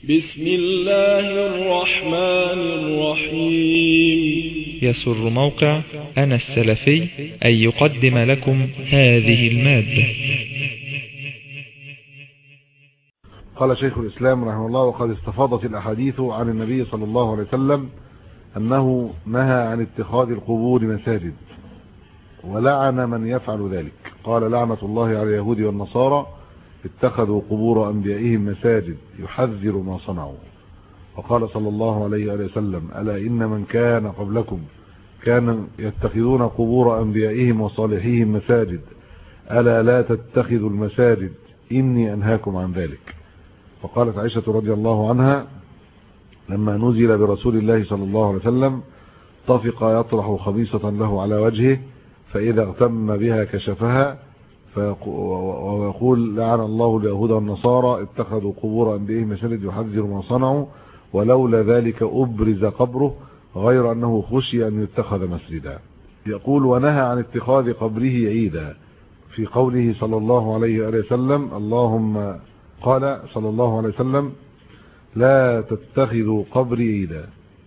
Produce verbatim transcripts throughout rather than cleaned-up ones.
بسم الله الرحمن الرحيم. يسر موقع أنا السلفي أن يقدم لكم هذه المادة. قال شيخ الإسلام رحمه الله: وقد استفاضت الأحاديث عن النبي صلى الله عليه وسلم أنه نهى عن اتخاذ القبور مساجد، ولعن من يفعل ذلك. قال: لعنة الله على اليهود والنصارى اتخذوا قبور أنبيائهم مساجد يحذر ما صنعوا. وقال صلى الله عليه وسلم: ألا إن من كان قبلكم كانوا يتخذون قبور أنبيائهم وصالحيهم مساجد، ألا لا تتخذوا المساجد إني أنهاكم عن ذلك. وقالت عائشة رضي الله عنها: لما نزل برسول الله صلى الله عليه وسلم طفق يطرح خبيصة له على وجهه، فإذا اغتم بها كشفها ويقول: لعن الله اليهود والنصارى اتخذوا قبور أنبيائهم مساجد يحذر ما صنعوا، ولولا ذلك أبرز قبره غير أنه خشي أن يتخذ مسجدا. يقول: ونهى عن اتخاذ قبره عيدا في قوله صلى الله عليه وسلم: اللهم قال صلى الله عليه وسلم: لا تتخذوا قبري عيدا،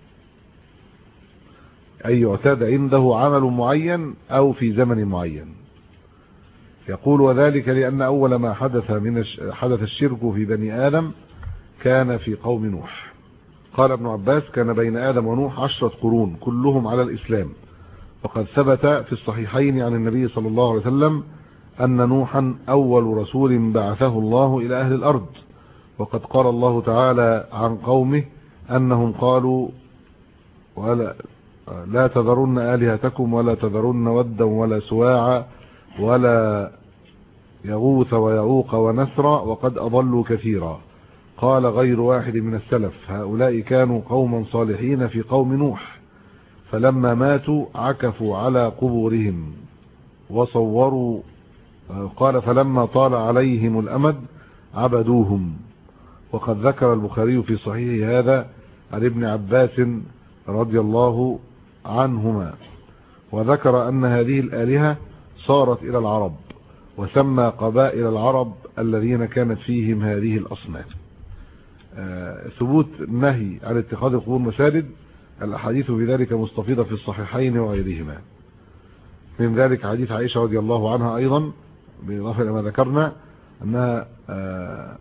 أي يعتاد عنده عمل معين أو في زمن معين. يقول: وذلك لأن أول ما حدث من حدث الشرك في بني آدم كان في قوم نوح. قال ابن عباس: كان بين آدم ونوح عشرة قرون كلهم على الإسلام. وقد ثبت في الصحيحين عن النبي صلى الله عليه وسلم أن نوحا أول رسول بعثه الله إلى أهل الأرض. وقد قال الله تعالى عن قومه أنهم قالوا: ولا لا تذرن آلهتكم ولا تذرن ودا ولا سواعا ولا يغوث ويعوق ونسرا وقد أضلوا كثيرا. قال غير واحد من السلف: هؤلاء كانوا قوما صالحين في قوم نوح، فلما ماتوا عكفوا على قبورهم وصوروا. قال: فلما طال عليهم الأمد عبدوهم. وقد ذكر البخاري في صحيح هذا عن ابن عباس رضي الله عنهما، وذكر أن هذه الآلهة صارت إلى العرب، وسمى قبائل العرب الذين كانت فيهم هذه الأصنام. آه ثبوت النهي عن اتخاذ القبور مساجد، الأحاديث في ذلك مستفيضة في الصحيحين وغيرهما. من ذلك حديث عائشة رضي الله عنها أيضا، بالإضافة إلى ما ذكرنا، أنها آه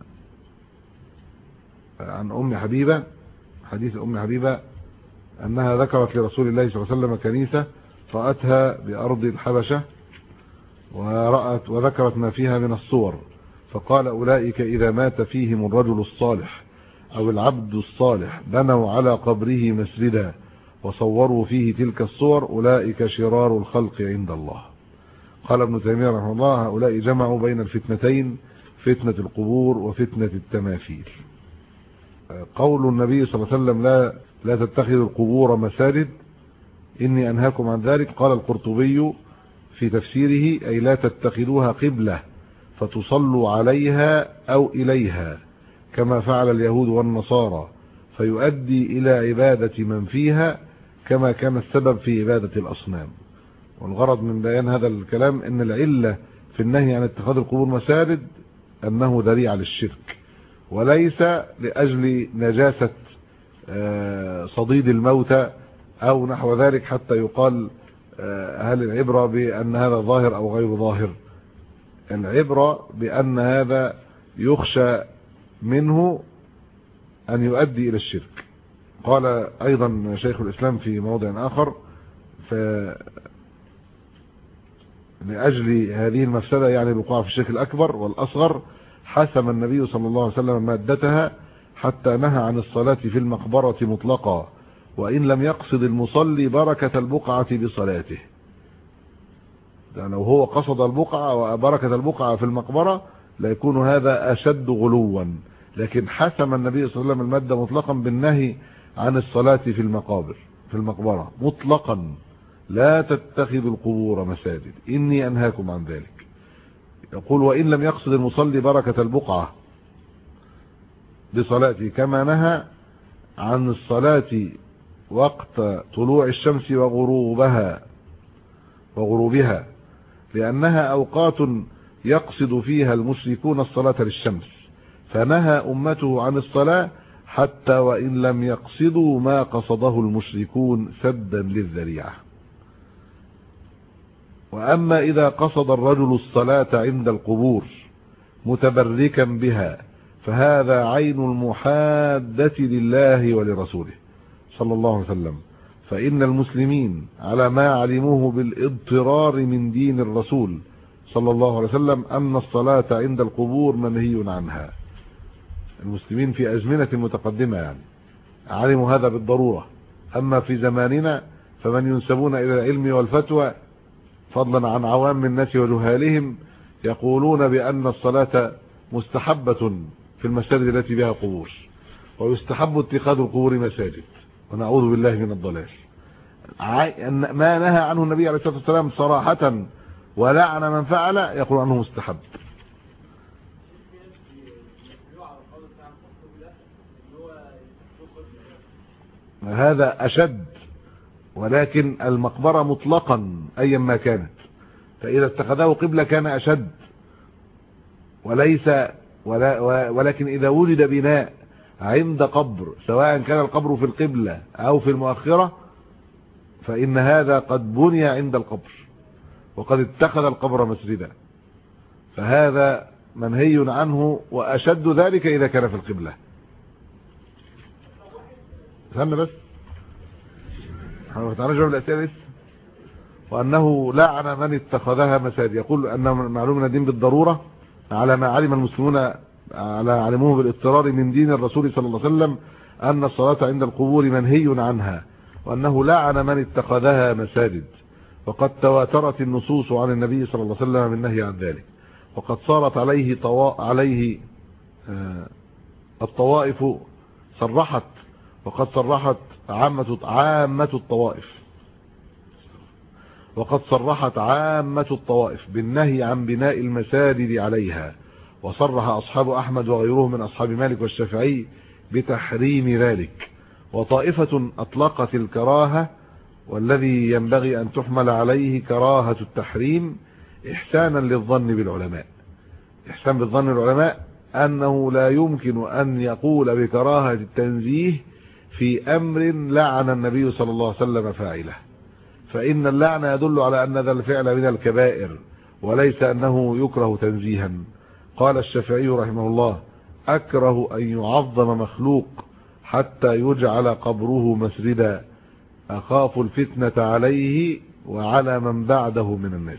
عن أم حبيبة، حديث أم حبيبة أنها ذكرت لرسول الله صلى الله عليه وسلم كنيسة رأتها بأرض الحبشة، ورأت وذكرت ما فيها من الصور، فقال: أولئك إذا مات فيهم الرجل الصالح أو العبد الصالح بنوا على قبره مسجدا وصوروا فيه تلك الصور، أولئك شرار الخلق عند الله. قال ابن تيمية رحمه الله: هؤلاء جمعوا بين الفتنتين، فتنة القبور وفتنة التماثيل. قول النبي صلى الله عليه وسلم: لا لا تتخذوا القبور مساجد إني أنهاكم عن ذلك، قال القرطبي في تفسيره: أي لا تتخذوها قبلة فتصلوا عليها أو إليها كما فعل اليهود والنصارى، فيؤدي إلى عبادة من فيها كما كان السبب في عبادة الأصنام. والغرض من بيان هذا الكلام أن العلة في النهي عن اتخاذ القبور مساجد أنه ذريعة للشرك، وليس لأجل نجاسة صديد الموتى أو نحو ذلك حتى يقال هل العبرة بأن هذا ظاهر أو غير ظاهر. العبرة بأن هذا يخشى منه أن يؤدي إلى الشرك. قال أيضا شيخ الإسلام في موضع آخر: لأجل هذه المفسدة، يعني الوقوع في الشرك الأكبر والأصغر، حسم النبي صلى الله عليه وسلم مادتها حتى نهى عن الصلاة في المقبرة مطلقا، وإن لم يقصد المصلي بركة البقعة بصلاته. لو هو قصد البقعة وبركة البقعة في المقبرة ليكون هذا أشد غلوا، لكن حسم النبي صلى الله عليه وسلم المادة مطلقا بالنهي عن الصلاة في المقابر في المقبرة مطلقا: لا تتخذوا القبور مساجد إني أنهاكم عن ذلك. يقول: وإن لم يقصد المصلي بركة البقعة بصلاته، كما نهى عن الصلاة وقت طلوع الشمس وغروبها وغروبها لأنها أوقات يقصد فيها المشركون الصلاة للشمس، فنهى أمته عن الصلاة حتى وإن لم يقصدوا ما قصده المشركون سدا للذريعة. وأما إذا قصد الرجل الصلاة عند القبور متبركا بها فهذا عين المحادة لله ولرسوله صلى الله عليه وسلم، فإن المسلمين على ما علموه بالاضطرار من دين الرسول صلى الله عليه وسلم أن الصلاة عند القبور منهي عنها. المسلمين في أزمنة متقدمة يعني علموا هذا بالضرورة. أما في زماننا فمن ينسبون إلى العلم والفتوى فضلا عن عوام الناس وجهالهم يقولون بأن الصلاة مستحبة في المساجد التي بها قبور، ويستحب اتخاذ القبور مساجد، ونعوذ بالله من الضلال. ما نهى عنه النبي عليه الصلاة والسلام صراحة ولعن من فعل يقول عنه مستحب. هذا أشد، ولكن المقبرة مطلقا أيا ما كانت، فإذا اتخذه قبلة كان أشد، وليس ولا ولكن إذا وجد بناء عند قبر سواء كان القبر في القبلة أو في المؤخرة فإن هذا قد بني عند القبر وقد اتخذ القبر مسجدا، فهذا منهي عنه، وأشد ذلك إذا كان في القبلة. فهمنا بس تعالى جواب الأسئلة لسه. وأنه لعن من اتخذها مساجد، يقول أنه معلوم من الدين بالضرورة على ما علم المسلمون على علموه بالاضطرار من دين الرسول صلى الله عليه وسلم أن الصلاة عند القبور منهي عنها، وأنه لعن من اتخذها مساجد، وقد تواترت النصوص عن النبي صلى الله عليه وسلم من النهي عن ذلك، وقد صارت عليه طوا... عليه آه الطوائف صرحت وقد صرحت عامة عامة الطوائف وقد صرحت عامة الطوائف بالنهي عن بناء المساجد عليها، وصرح أصحاب أحمد وغيرهم من أصحاب مالك والشافعي بتحريم ذلك، وطائفة أطلقت الكراهة، والذي ينبغي أن تحمل عليه كراهة التحريم إحسانا للظن بالعلماء. إحسان بالظن بالعلماء أنه لا يمكن أن يقول بكراهة التنزيه في أمر لعن النبي صلى الله عليه وسلم فاعله، فإن اللعن يدل على أن ذا الفعل من الكبائر وليس أنه يكره تنزيها. قال الشافعي رحمه الله: أكره أن يعظم مخلوق حتى يجعل قبره مسجدا، أخاف الفتنة عليه وعلى من بعده من الناس.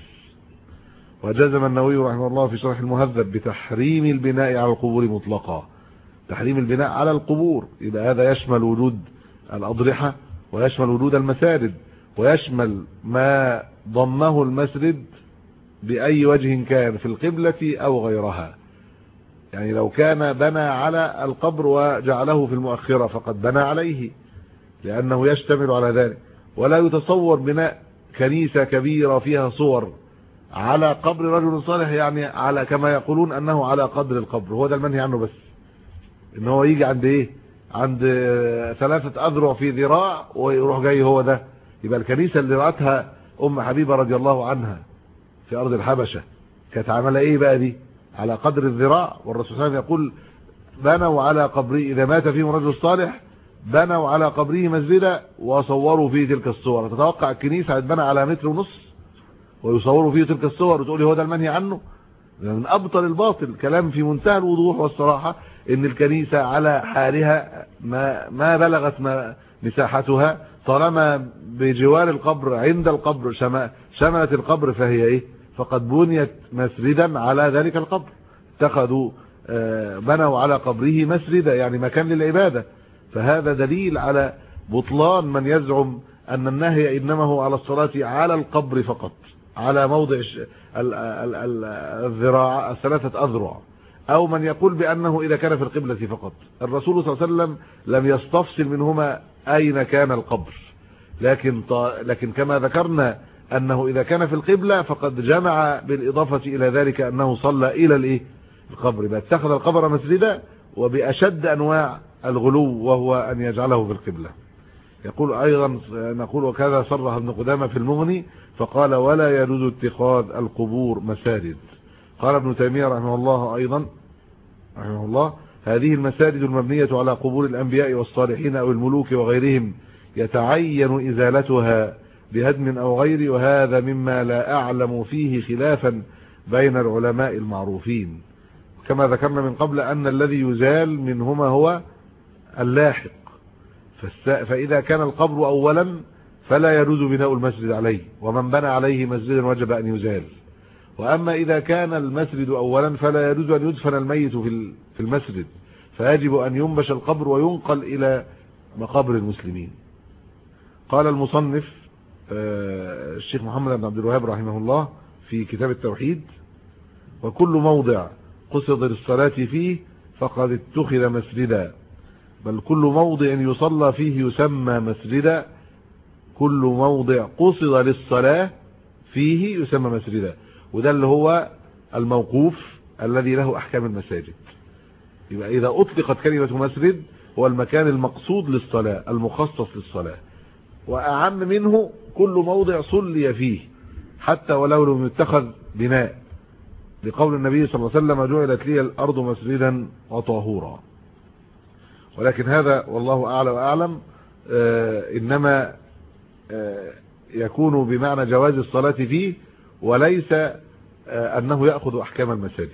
وجزم النووي رحمه الله في شرح المهذب بتحريم البناء على القبور مطلقا. تحريم البناء على القبور يبقى هذا يشمل وجود الأضرحة ويشمل وجود المساجد ويشمل ما ضمه المسجد بأي وجه كان في القبلة أو غيرها. يعني لو كان بنى على القبر وجعله في المؤخرة فقد بنى عليه لأنه يشتمل على ذلك. ولا يتصور بناء كنيسة كبيرة فيها صور على قبر رجل صالح، يعني على كما يقولون أنه على قدر القبر، هو ده المنهي عنه، بس إن هو يجي عند إيه، عند ثلاثة أذرع في ذراع ويروح جاي هو ده. يبقى الكنيسة اللي رأتها أم حبيبة رضي الله عنها في أرض الحبشة كانت عاملة إيه بقى دي؟ على قدر الذراع. والرسول صلى الله عليه وسلم يقول: بنوا على قبره إذا مات فيهم رجل صالح بنوا على قبره مسجدا وصوروا فيه تلك الصور. تتوقع الكنيسة هتبنى على متر ونص ويصوروا فيه تلك الصور وتقولي هو ده المنهي عنه؟ من أبطل الباطل. كلام في منتهى الوضوح والصراحة إن الكنيسة على حالها ما ما بلغت ما مساحتها طالما بجوار القبر عند القبر شملت القبر فهي إيه؟ فقد بنيت مسجدا على ذلك القبر. اتخذوا بنوا على قبره مسجدا يعني مكان للعبادة. فهذا دليل على بطلان من يزعم أن النهي إنما هو على الصلاة على القبر فقط، على موضع الذراع الثلاثة أذرع، أو من يقول بأنه إذا كان في القبلة فقط. الرسول صلى الله عليه وسلم لم يستفصل منهما أين كان القبر، لكن لكن كما ذكرنا أنه إذا كان في القبلة فقد جمع بالإضافة إلى ذلك أنه صلى إلى الإيه؟ القبر، بل اتخذ القبر مسجدا وبأشد أنواع الغلو وهو أن يجعله في القبلة. يقول أيضا نقول: وكذا صرح ابن قدامة في المغني فقال: ولا يجوز اتخاذ القبور مساجد. قال ابن تيمية رحمه الله أيضا رحمه الله: هذه المساجد المبنية على قبور الأنبياء والصالحين أو الملوك وغيرهم يتعين إزالتها بهدم أو غير، وهذا مما لا أعلم فيه خلافا بين العلماء المعروفين. كما ذكرنا من قبل أن الذي يزال منهما هو اللاحق، فإذا كان القبر أولا فلا يجوز بناء المسجد عليه، ومن بنى عليه مسجدا وجب أن يزال. وأما إذا كان المسجد أولا فلا يجوز أن يدفن الميت في المسجد، فيجب أن ينبش القبر وينقل إلى مقابر المسلمين. قال المصنف الشيخ محمد بن عبد الوهاب رحمه الله في كتاب التوحيد: وكل موضع قصد للصلاة فيه فقد اتخذ مسجدا، بل كل موضع يصلى فيه يسمى مسجدا، كل موضع قصد للصلاة فيه يسمى مسجدا. وده اللي هو الموقوف الذي له أحكام المساجد. يبقى إذا أطلقت كلمة مسجد هو المكان المقصود للصلاة المخصص للصلاة، وأعم منه كل موضع صلي فيه حتى ولو لم يتخذ بناء، لقول النبي صلى الله عليه وسلم: جعلت لي الأرض مسجدا وطهورا. ولكن هذا والله أعلى وأعلم آه إنما آه يكون بمعنى جواز الصلاة فيه، وليس آه أنه يأخذ أحكام المساجد.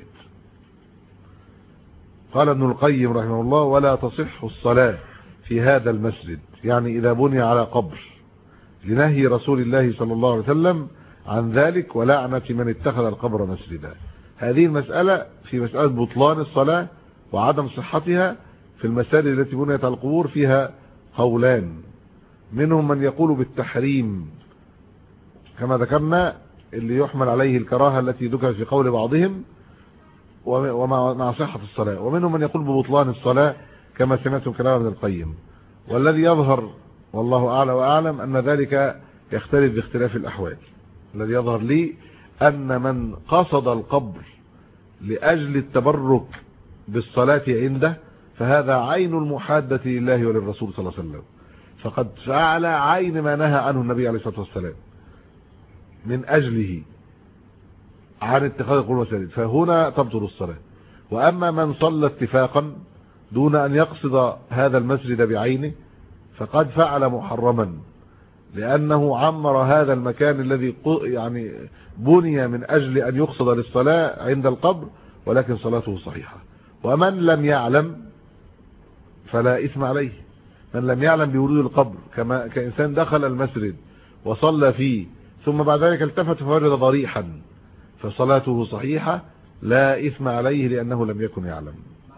قال ابن القيم رحمه الله: ولا تصح الصلاة في هذا المسجد، يعني إذا بني على قبر، لنهي رسول الله صلى الله عليه وسلم عن ذلك ولعنة من اتخذ القبر مسجدا. هذه المسألة في مسألة بطلان الصلاة وعدم صحتها في المساجد التي بنيت على القبور فيها قولان، منهم من يقول بالتحريم كما ذكرنا اللي يحمل عليه الكراهة التي ذكرت في قول بعضهم ومع صحة الصلاة، ومنهم من يقول ببطلان الصلاة كما سمعتم كلام ابن القيم. والذي يظهر والله أعلى وأعلم أن ذلك يختلف باختلاف الأحوال. الذي يظهر لي أن من قصد القبر لأجل التبرك بالصلاة عنده فهذا عين المحادة لله وللرسول صلى الله عليه وسلم، فقد فعل عين ما نهى عنه النبي عليه الصلاة والسلام من أجله عن اتخاذ القبور مساجد، فهنا تبطل الصلاة. وأما من صلى اتفاقا دون أن يقصد هذا المسجد بعينه فقد فعل محرما، لأنه عمر هذا المكان الذي يعني بني من أجل أن يقصد للصلاة عند القبر، ولكن صلاته صحيحة. ومن لم يعلم فلا إثم عليه، من لم يعلم بوجود القبر كما كإنسان دخل المسجد وصلى فيه ثم بعد ذلك التفت فوجد ضريحا فصلاته صحيحة لا إثم عليه لأنه لم يكن يعلم.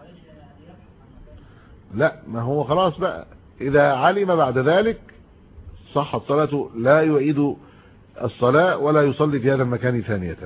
لا، ما هو خلاص بقى إذا علم بعد ذلك صحت صلاته، لا يعيد الصلاة ولا يصلي في هذا المكان ثانية.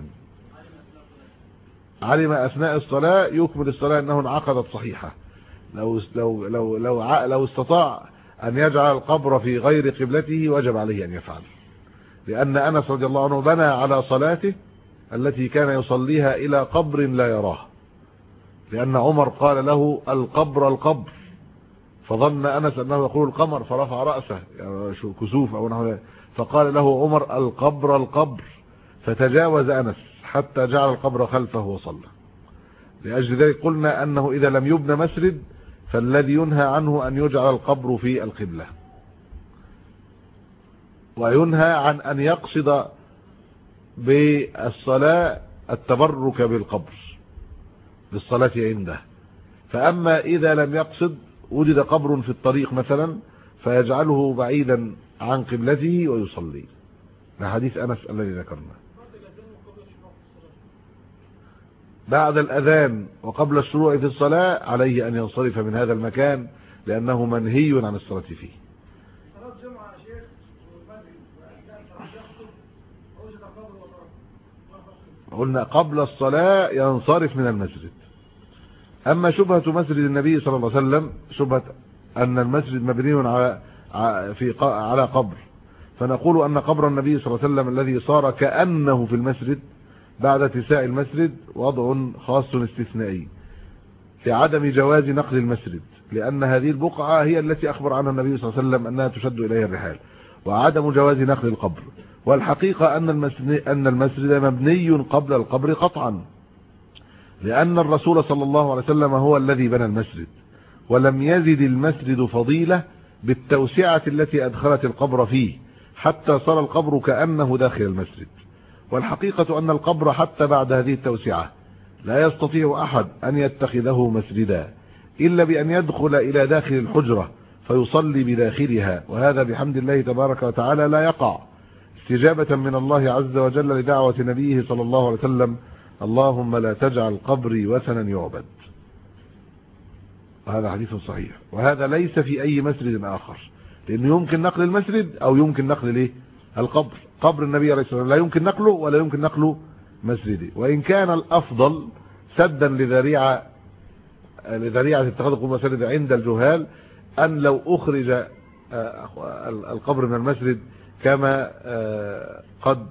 علم أثناء الصلاة يكمل الصلاة أنه انعقدت صحيحة. لو لو لو لو لو استطاع أن يجعل القبر في غير قبلته وجب عليه أن يفعل، لأن أنس رضي الله عنه بنى على صلاته التي كان يصليها إلى قبر لا يراه، لأن عمر قال له: القبر القبر، فظن أنس أنه يقول القمر فرفع رأسه يعني كسوف أو نحو ذلك، فقال له عمر: القبر القبر، فتجاوز أنس حتى جعل القبر خلفه وصلى. لأجل ذلك قلنا أنه إذا لم يبنى مسجد فالذي ينهى عنه أن يجعل القبر في القبلة، وينهى عن أن يقصد بالصلاة التبرك بالقبر بالصلاة عنده. فأما إذا لم يقصد وجد قبر في الطريق مثلا فيجعله بعيدا عن قبلته ويصلي، لحديث أنس الذي ذكرنا. بعد الأذان وقبل الشروع في الصلاة عليه أن ينصرف من هذا المكان لأنه منهي عن الصلاة فيه. قلنا قبل الصلاة ينصرف من المسجد. أما شبهة مسجد النبي صلى الله عليه وسلم شبهة أن المسجد مبني على في على قبر، فنقول أن قبر النبي صلى الله عليه وسلم الذي صار كأنه في المسجد بعد اتساع المسجد وضع خاص استثنائي لعدم جواز نقل المسجد، لأن هذه البقعة هي التي أخبر عنها النبي صلى الله عليه وسلم أنها تشد إليها الرحال، وعدم جواز نقل القبر. والحقيقة أن المسجد أن المسجد مبني قبل القبر قطعا، لأن الرسول صلى الله عليه وسلم هو الذي بنى المسجد، ولم يزد المسجد فضيلة بالتوسعة التي أدخلت القبر فيه حتى صار القبر كأنه داخل المسجد. والحقيقة أن القبر حتى بعد هذه التوسعة لا يستطيع أحد أن يتخذه مسجدا إلا بأن يدخل إلى داخل الحجرة فيصلي بداخلها، وهذا بحمد الله تبارك وتعالى لا يقع، استجابة من الله عز وجل لدعوة نبيه صلى الله عليه وسلم: اللهم لا تجعل قبري وثنا يعبد. وهذا حديث صحيح، وهذا ليس في أي مسجد آخر، لأنه يمكن نقل المسجد أو يمكن نقل ليه القبر. قبر النبي عليه الصلاة والسلام لا يمكن نقله ولا يمكن نقله مسجدي. وإن كان الأفضل سدا لذريعة لذريعة اتخاذ القبور مساجد عند الجهال أن لو أخرج القبر من المسجد كما قد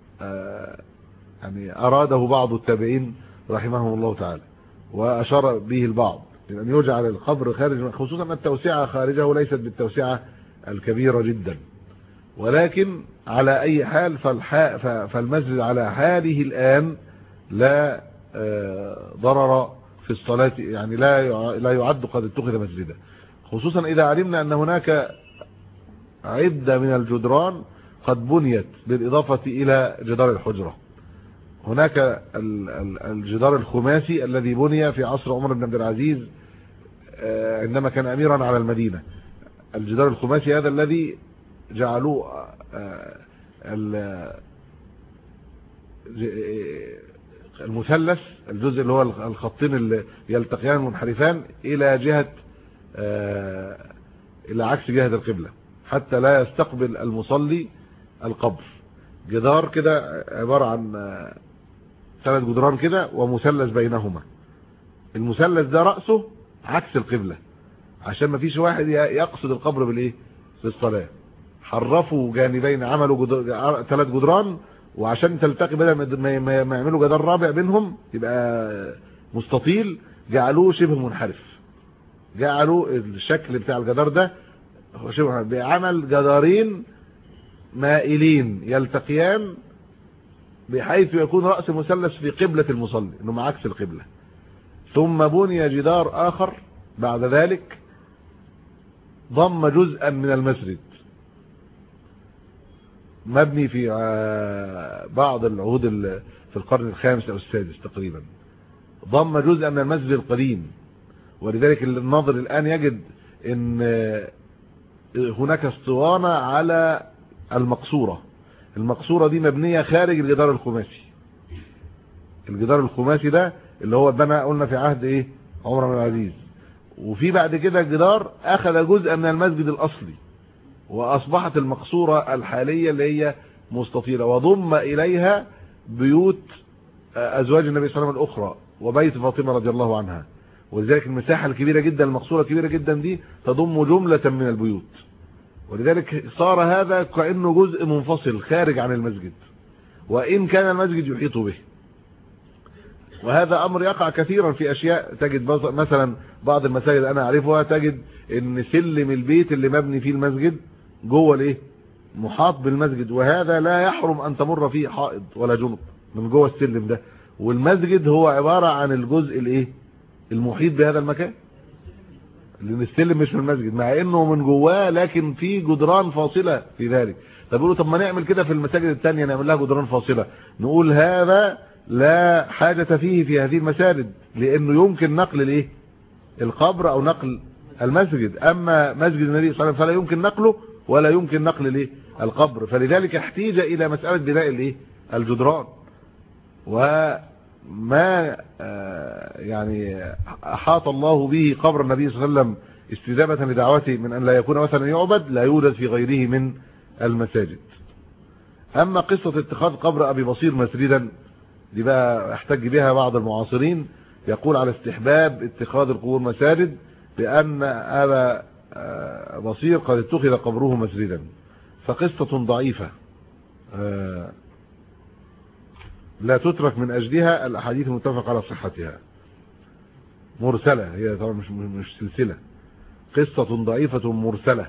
يعني أراده بعض التابعين رحمهم الله تعالى وأشار به البعض، لأن يجعل القبر خارج، خصوصا أن التوسعة خارجه ليست بالتوسعة الكبيرة جدا. ولكن على أي حال فالمسجد على حاله الآن لا ضرر في الصلاة، يعني لا لا يعد قد اتخذ مسجدا، خصوصا إذا علمنا أن هناك عدة من الجدران قد بنيت بالإضافة إلى جدار الحجرة. هناك الجدار الخماسي الذي بني في عصر عمر بن عبد العزيز عندما كان أميرا على المدينة. الجدار الخماسي هذا الذي جعلوه المثلث، الجزء اللي هو الخطين اللي يلتقيان منحرفان إلى جهة إلى عكس جهة القبلة حتى لا يستقبل المصلي القبر. جدار كده عبارة عن ثلاث جدران كده ومثلث بينهما، المثلث ده رأسه عكس القبلة عشان ما فيش واحد يقصد القبر بالايه بالصلاة. حرفوا جانبين، عملوا جدر... ثلاث جدران، وعشان تلتقي بدل ما يعملوا جدار رابع بينهم يبقى مستطيل جعلوه شبه منحرف، جعلوا الشكل بتاع الجدار ده شبه بعمل جدارين مائلين يلتقيان بحيث يكون رأس المثلث في قبلة المصلي انه عكس القبلة. ثم بني جدار آخر بعد ذلك ضم جزءا من المسجد مبني في بعض العهود في القرن الخامس او السادس تقريبا، ضم جزءا من المسجد القديم. ولذلك الناظر الآن يجد ان هناك اسطوانة على المقصورة. المقصورة دي مبنية خارج الجدار الخماسي. الجدار الخماسي ده اللي هو اتبنى قلنا في عهد ايه عمر بن العزيز، وفي بعد كده جدار اخذ جزء من المسجد الاصلي واصبحت المقصورة الحالية اللي هي مستطيلة، وضم اليها بيوت ازواج النبي صلى الله عليه وسلم الاخرى وبيت فاطمة رضي الله عنها. ولذلك المساحة الكبيرة جدا المقصورة الكبيرة جدا دي تضم جملة من البيوت، ولذلك صار هذا كأنه جزء منفصل خارج عن المسجد وإن كان المسجد يحيط به. وهذا أمر يقع كثيرا في أشياء، تجد مثلا بعض المساجد أنا أعرفها تجد إن سلم البيت اللي مبني فيه المسجد جوه الايه محاط بالمسجد، وهذا لا يحرم أن تمر فيه حائض ولا جنب من جوه السلم ده، والمسجد هو عبارة عن الجزء الايه المحيط بهذا المكان، لأن السلم مش من المسجد مع انه من جواه لكن في جدران فاصلة في ذلك. طب يقولوا طب ما نعمل كده في المساجد الثانية نعمل لها جدران فاصلة، نقول هذا لا حاجة فيه في هذه المساجد، لانه يمكن نقل الايه القبر او نقل المسجد، اما مسجد النبي صلى الله عليه وسلم فلا يمكن نقله ولا يمكن نقل الايه القبر، فلذلك احتاج الى مسألة بناء الايه الجدران. وما يعني احاط الله به قبر النبي صلى الله عليه وسلم استجابة لدعوته من ان لا يكون وثنا يعبد لا يوجد في غيره من المساجد. اما قصة اتخاذ قبر ابي بصير مسجدا دي بقى احتج بها بعض المعاصرين، يقول على استحباب اتخاذ القبور مساجد بان ابا بصير قد اتخذ قبره مسجدا، فقصة ضعيفة لا تترك من اجلها الاحاديث المتفق على صحتها، مرسلة هي طبعا مش مش سلسلة، قصة ضعيفة مرسلة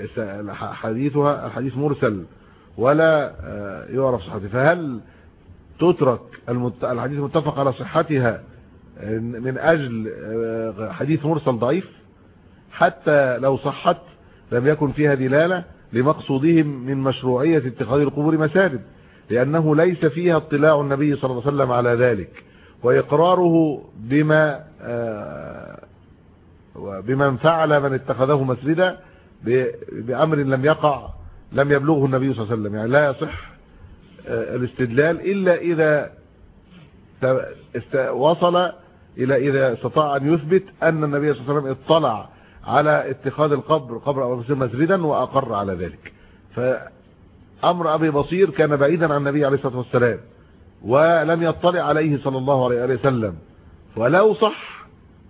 حديثها الحديث مرسل ولا يعرف صحته. فهل تترك الحديث المتفق على صحتها من أجل حديث مرسل ضعيف؟ حتى لو صحت لم يكن فيها دلالة لمقصودهم من مشروعية اتخاذ القبور مساجد، لأنه ليس فيها اطلاع النبي صلى الله عليه وسلم على ذلك، وإقراره بما بمن فعل من اتخذه مسجدا بأمر لم يقع لم يبلغه النبي صلى الله عليه وسلم. يعني لا يصح الاستدلال إلا إذا وصل إلى إذا استطاع أن يثبت أن النبي صلى الله عليه وسلم اطلع على اتخاذ القبر قبر أبي بصير مسجدا وأقر على ذلك. فأمر أبي بصير كان بعيدا عن النبي عليه الصلاة والسلام ولم يطلع عليه صلى الله عليه وسلم، ولو صح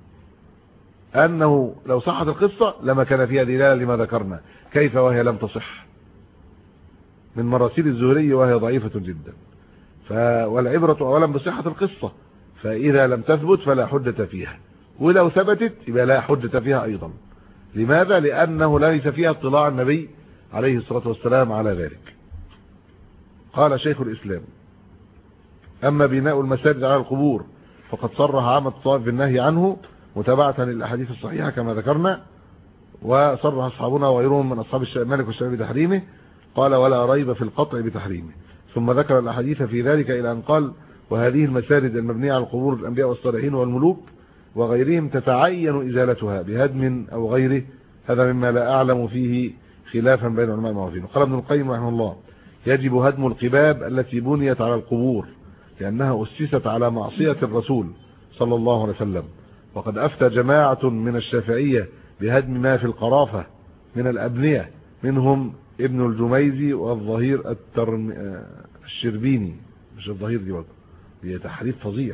أنه لو صحت القصة لما كان فيها دلالة لما ذكرنا، كيف وهي لم تصح من مراسيل الزهري وهي ضعيفة جدا. والعبرة أولا بصحة القصة، فإذا لم تثبت فلا حجة فيها، ولو ثبتت يبقى لا حجة فيها أيضا. لماذا؟ لأنه ليس فيها اطلاع النبي عليه الصلاة والسلام على ذلك. قال شيخ الإسلام: أما بناء المساجد على القبور فقد صرح عامة الطوائف بالنهي عنه متابعة للأحاديث الصحيحة كما ذكرنا، وصرح أصحابنا وغيرهم من أصحاب مالك والشافعي بتحريمه. قال: ولا ريب في القطع بتحريمه. ثم ذكر الأحاديث في ذلك إلى أن قال: وهذه المساجد المبنية على القبور الأنبياء والصالحين والملوك وغيرهم تتعين إزالتها بهدم أو غيره. هذا مما لا أعلم فيه خلافا بين علماء المعروفين. قال ابن القيم رحمه الله: يجب هدم القباب التي بنيت على القبور لأنها أسست على معصية الرسول صلى الله عليه وسلم. وقد أفتى جماعة من الشافعية بهدم ما في القرافة من الأبنية، منهم ابن الجميزي والظهير الترم... الشربيني، مش الظهير دي برضه، هي تحريف فظيع،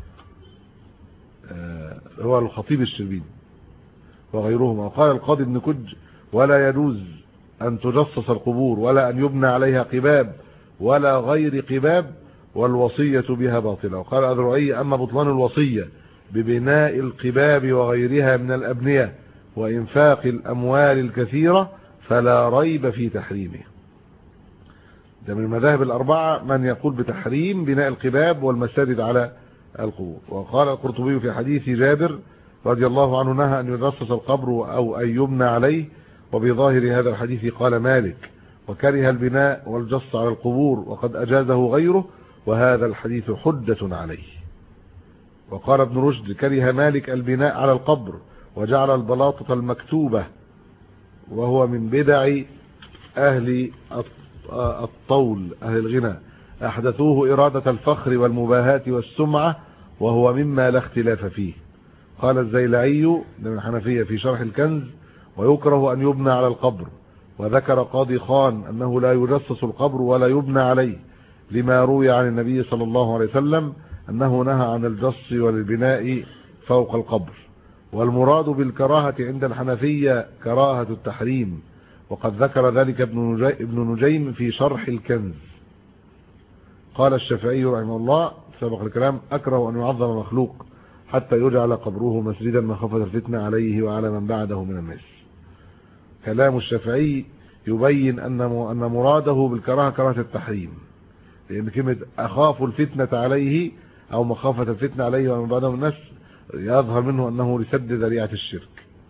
هو الخطيب الشربيني وغيرهم. وقال القاضي ابن كج: ولا يجوز أن تجصص القبور ولا أن يبنى عليها قباب ولا غير قباب، والوصية بها باطلة. وقال الأذرعي: أما بطلان الوصية ببناء القباب وغيرها من الأبنية وإنفاق الأموال الكثيرة فلا ريب في تحريمه. ده من المذاهب الأربعة من يقول بتحريم بناء القباب والمساجد على القبور. وقال القرطبي في حديث جابر رضي الله عنه: نهى أن يجصص القبر أو أن يبنى عليه. وبظاهر هذا الحديث قال مالك: وكره البناء والجص على القبور وقد أجازه غيره، وهذا الحديث حجة عليه. وقال ابن رشد: كره مالك البناء على القبر وجعل البلاطة المكتوبة، وهو من بدع أهل الطول أهل الغنى، أحدثوه إرادة الفخر والمباهاة والسمعة، وهو مما لا اختلاف فيه. قال الزيلعي من الحنفية في شرح الكنز: ويكره أن يبنى على القبر. وذكر قاضي خان أنه لا يجصص القبر ولا يبنى عليه، لما روي عن النبي صلى الله عليه وسلم أنه نهى عن الجص والبناء فوق القبر. والمراد بالكراهة عند الحنفية كراهة التحريم، وقد ذكر ذلك ابن نجيم في شرح الكنز. قال الشافعي رحمه الله سبق الكلام: أكره أن يعظم مخلوق حتى يجعل قبره مسجدا مخافة الفتنة عليه وعلى من بعده من الناس. كلام الشافعي يبين أن أن مراده بالكراهة كراهة التحريم، لأن كلمة أخاف الفتنة عليه أو مخافة الفتنة عليه ومن بعده من الناس يظهر منه أنه لسد ذريعة الشرك.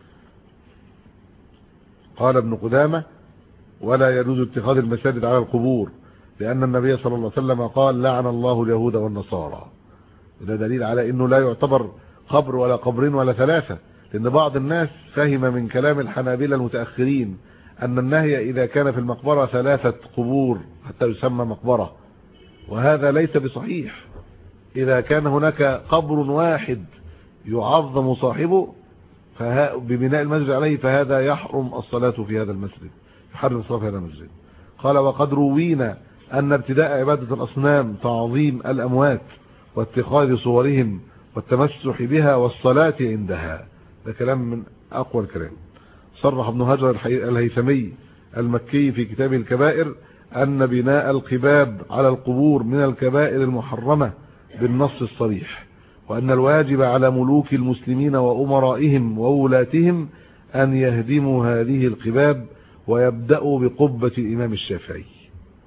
قال ابن قدامة: ولا يجوز اتخاذ المساجد على القبور، لأن النبي صلى الله عليه وسلم قال: لعن الله اليهود والنصارى. وده دليل على أنه لا يعتبر قبر ولا قبرين ولا ثلاثة، لأن بعض الناس فهم من كلام الحنابلة المتأخرين أن النهي إذا كان في المقبرة ثلاثة قبور حتى يسمى مقبرة، وهذا ليس بصحيح. إذا كان هناك قبر واحد يعظم صاحبه ببناء المسجد عليه فهذا يحرم الصلاة في هذا المسجد، يحرم الصلاة في هذا المسجد. قال: وقد روينا أن ابتداء عبادة الأصنام تعظيم الأموات واتخاذ صورهم والتمسح بها والصلاة عندها. ده كلام من أقوى الكلام. صرح ابن هجر الهيثمي المكي في كتابه الكبائر أن بناء القباب على القبور من الكبائر المحرمة بالنص الصريح، وأن الواجب على ملوك المسلمين وأمرائهم وولاتهم أن يهدموا هذه القباب ويبدأوا بقبة الإمام الشافعي.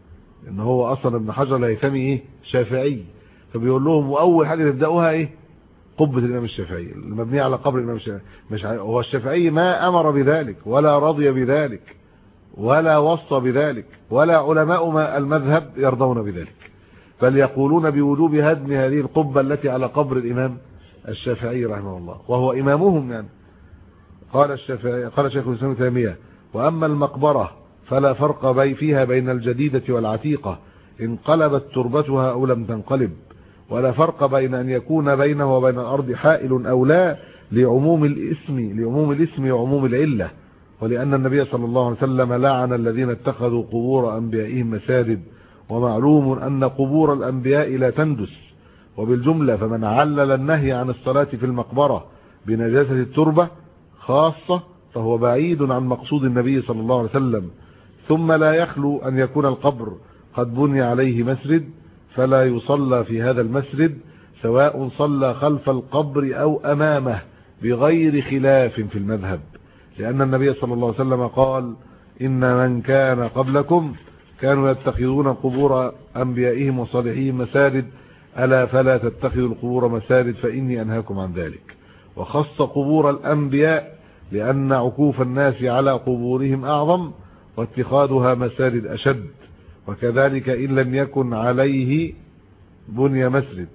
ان هو اصلا ابن حجر الهيثمي ايه شافعي، فبيقول لهم واول حاجه تبداوها ايه قبه الامام الشافعي المبنيه على قبر الامام الشافعي. مش هو الشافعي ما امر بذلك ولا رضي بذلك ولا وصى بذلك ولا علماء المذهب يرضون بذلك، بل يقولون بوجوب هدم هذه القبه التي على قبر الامام الشافعي رحمه الله وهو امامهم. يعني قال الشافعي قال شيخ الاسلام ابن تيميه: واما المقبره فلا فرق بي فيها بين الجديدة والعتيقة انقلبت تربتها أو لم تنقلب، ولا فرق بين أن يكون بينه وبين الأرض حائل أو لا، لعموم الاسم لعموم الاسم وعموم العلة، ولأن النبي صلى الله عليه وسلم لعن الذين اتخذوا قبور أنبيائهم مساجد، ومعلوم أن قبور الأنبياء لا تندس. وبالجملة فمن علل النهي عن الصلاة في المقبرة بنجاسة التربة خاصة فهو بعيد عن مقصود النبي صلى الله عليه وسلم. ثم لا يخلو أن يكون القبر قد بني عليه مسجد فلا يصلى في هذا المسجد، سواء صلى خلف القبر أو أمامه، بغير خلاف في المذهب، لأن النبي صلى الله عليه وسلم قال: إن من كان قبلكم كانوا يتخذون قبور أنبيائهم وصالحيهم مساجد، ألا فلا تتخذوا القبور مساجد فإني أنهاكم عن ذلك. وخص قبور الأنبياء لأن عكوف الناس على قبورهم أعظم، واتخاذها مساجد أشد، وكذلك إن لم يكن عليه بني مسجد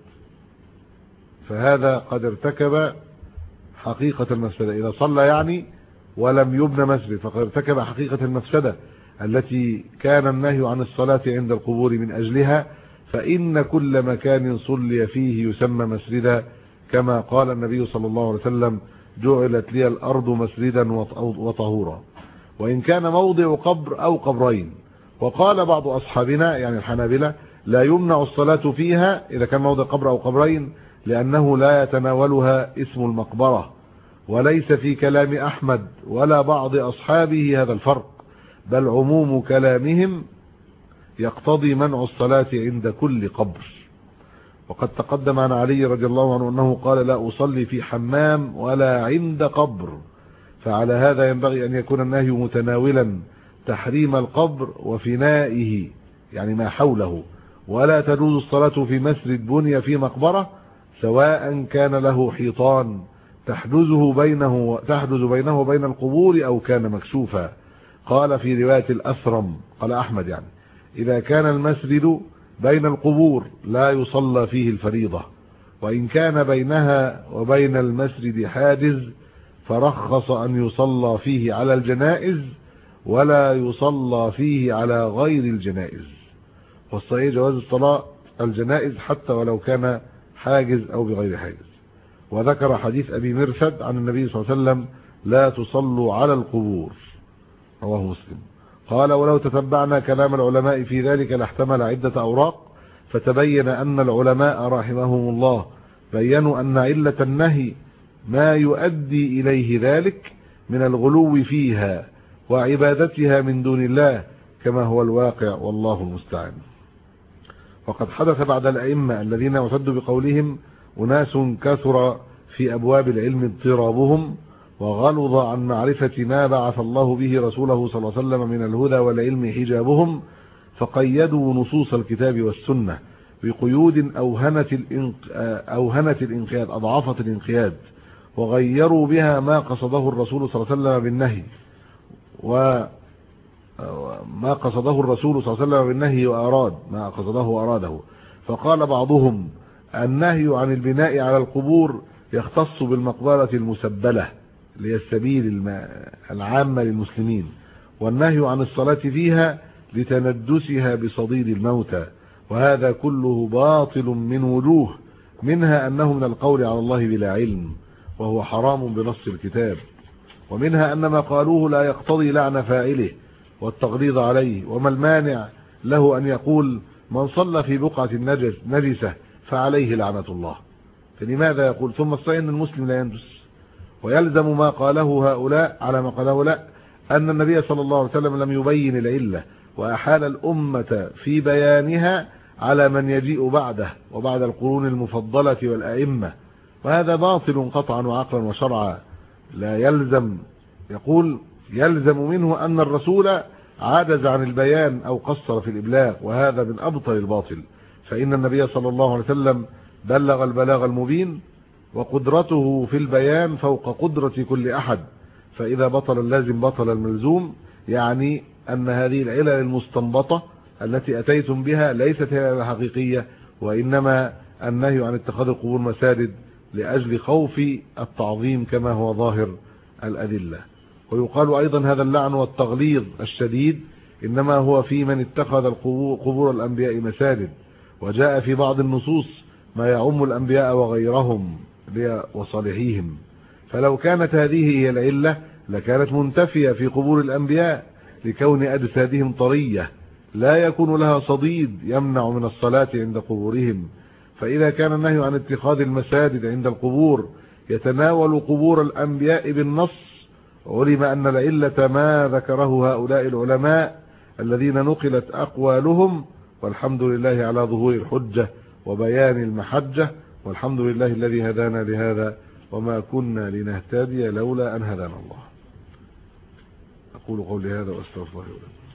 فهذا قد ارتكب حقيقة المفسدة. إذا صلى يعني ولم يبنى مسجد فقد ارتكب حقيقة المفسدة التي كان النهي عن الصلاة عند القبور من أجلها، فإن كل مكان صلي فيه يسمى مسجدا، كما قال النبي صلى الله عليه وسلم: جعلت لي الأرض مسجدا وطهورا. وإن كان موضع قبر أو قبرين. وقال بعض أصحابنا يعني الحنابلة: لا يمنع الصلاة فيها إذا كان موضع قبر أو قبرين، لأنه لا يتناولها اسم المقبرة. وليس في كلام أحمد ولا بعض أصحابه هذا الفرق، بل عموم كلامهم يقتضي منع الصلاة عند كل قبر. وقد تقدم عن علي رضي الله عنه أنه قال: لا أصلي في حمام ولا عند قبر. فعلى هذا ينبغي أن يكون النهي متناولا تحريم القبر وفنائه يعني ما حوله، ولا تجوز الصلاة في مسجد بني في مقبرة، سواء كان له حيطان تحجزه بينه تحجز بينه وبين القبور أو كان مكشوفا. قال في رواية الأثرم قال أحمد يعني: إذا كان المسجد بين القبور لا يصلى فيه الفريضة، وإن كان بينها وبين المسجد حاجز فرخص أن يصلى فيه على الجنائز ولا يصلى فيه على غير الجنائز. والصحيح جواز الصلاة الجنائز حتى ولو كان حاجز أو بغير حاجز. وذكر حديث أبي مرثد عن النبي صلى الله عليه وسلم: لا تصلوا على القبور، رواه مسلم. قال: ولو تتبعنا كلام العلماء في ذلك لاحتمل عدة أوراق، فتبين أن العلماء رحمهم الله بينوا أن علة النهي ما يؤدي إليه ذلك من الغلو فيها وعبادتها من دون الله، كما هو الواقع والله المستعان. وقد حدث بعد الأئمة الذين يعتد بقولهم أناس كثر في أبواب العلم اضطرابهم، وغلظ عن معرفة ما بعث الله به رسوله صلى الله عليه وسلم من الهدى والعلم حجابهم، فقيدوا نصوص الكتاب والسنة بقيود أوهنت أوهنت الانقياد أضعفت الانقياد، وغيروا بها ما قصده الرسول صلى الله عليه وسلم بالنهي وما قصده الرسول صلى الله عليه وسلم بالنهي وأراد ما قصده وأراده. فقال بعضهم: النهي عن البناء على القبور يختص بالمقبرة المسبلة للسبيل العامة للمسلمين، والنهي عن الصلاة فيها لتندسها بصديد الموتى، وهذا كله باطل من وجوه، منها أنه من القول على الله بلا علم وهو حرام بنص الكتاب، ومنها أن ما قالوه لا يقتضي لعن فاعله والتغليظ عليه، وما المانع له أن يقول: من صلى في بقعة النجس نجسة فعليه لعنة الله. فلماذا يقول ثم الصحيح أن المسلم لا ينجس؟ ويلزم ما قاله هؤلاء على ما قاله لا أن النبي صلى الله عليه وسلم لم يبين العلة، وأحال الأمة في بيانها على من يجيء بعده وبعد القرون المفضلة والأئمة، وهذا باطل قطعا وعقلا وشرعا. لا يلزم يقول يلزم منه أن الرسول عاجز عن البيان أو قصر في الإبلاغ، وهذا من أبطل الباطل، فإن النبي صلى الله عليه وسلم بلغ البلاغ المبين، وقدرته في البيان فوق قدرة كل أحد، فإذا بطل اللازم بطل الملزوم، يعني أن هذه العلل المستنبطة التي أتيتم بها ليست هي الحقيقية، وإنما النهي عن اتخاذ القبور مساجد لأجل خوف التعظيم كما هو ظاهر الأدلة. ويقال أيضا هذا اللعن والتغليظ الشديد إنما هو في من اتخذ قبور الأنبياء مساجد، وجاء في بعض النصوص ما يعم الأنبياء وغيرهم وصالحيهم، فلو كانت هذه هي العلة لكانت منتفية في قبور الأنبياء لكون أجسادهم طرية لا يكون لها صديد يمنع من الصلاة عند قبورهم. فإذا كان النهي عن اتخاذ المساجد عند القبور يتناول قبور الأنبياء بالنص، علم أن العلة ما ذكره هؤلاء العلماء الذين نقلت أقوالهم، والحمد لله على ظهور الحجة وبيان المحجة، والحمد لله الذي هدانا لهذا وما كنا لنهتدي لولا أن هدانا الله. أقول قولي هذا وأستغفر الله.